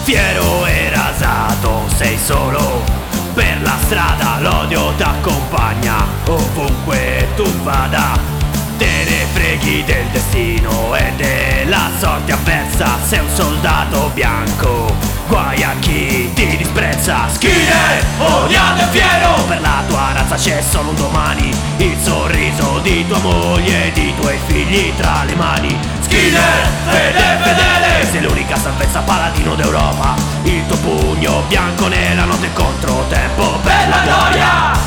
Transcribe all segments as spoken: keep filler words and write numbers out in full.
Fiero e rasato, sei solo per la strada, l'odio t'accompagna ovunque tu vada. Te ne freghi del destino e della sorte avversa, sei un soldato bianco, guai a chi ti disprezza. Skinhead, odiato e fiero, per la tua razza c'è solo un domani, il sorriso di tua moglie e di tuoi figli tra le mani. Skinhead, fede fedele, sei l'unica salvezza, paladino d'Europa, il tuo pugno bianco nella notte contro tempo per la gloria.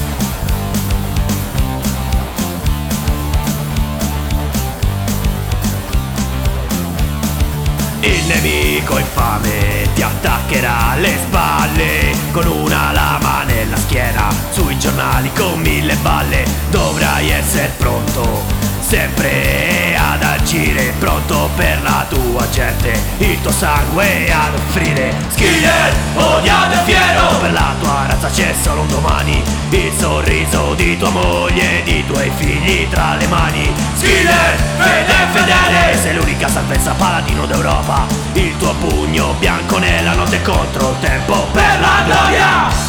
Il nemico infame ti attaccherà alle spalle con una lama nella schiena, sui giornali con mille balle. Dovrai essere pronto sempre ad agire, pronto per la tua gente, il tuo sangue ad offrire. Skinhead, odiato e fiero, per la tua razza c'è solo un domani, il sorriso di tua moglie e di tuoi figli tra le mani. Skinhead, fede fedele, sei l'unica salvezza, paladino d'Europa, il tuo pugno bianco nella notte contro il tempo per la gloria.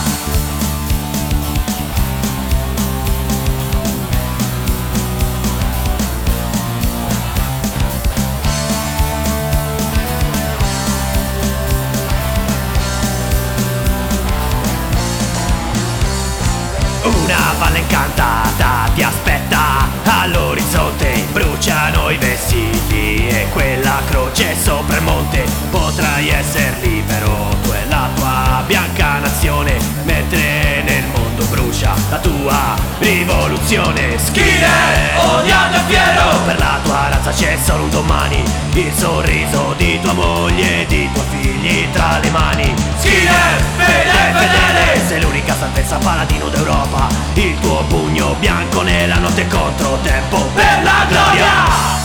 Una valle incantata ti aspetta all'orizzonte, bruciano i vestiti e quella croce sopra il monte. Potrai essere libero, tu e la tua bianca nazione, mentre nel mondo brucia la tua rivoluzione. Skinhead, odiato e fiero, per la tua razza c'è solo un domani, il sorriso di tua moglie e di tuoi figli tra le mani. Skinhead, fede fedele, sei l'unica salvezza, paladino d'Europa, il tuo pugno bianco nella notte contro tempo per la gloria.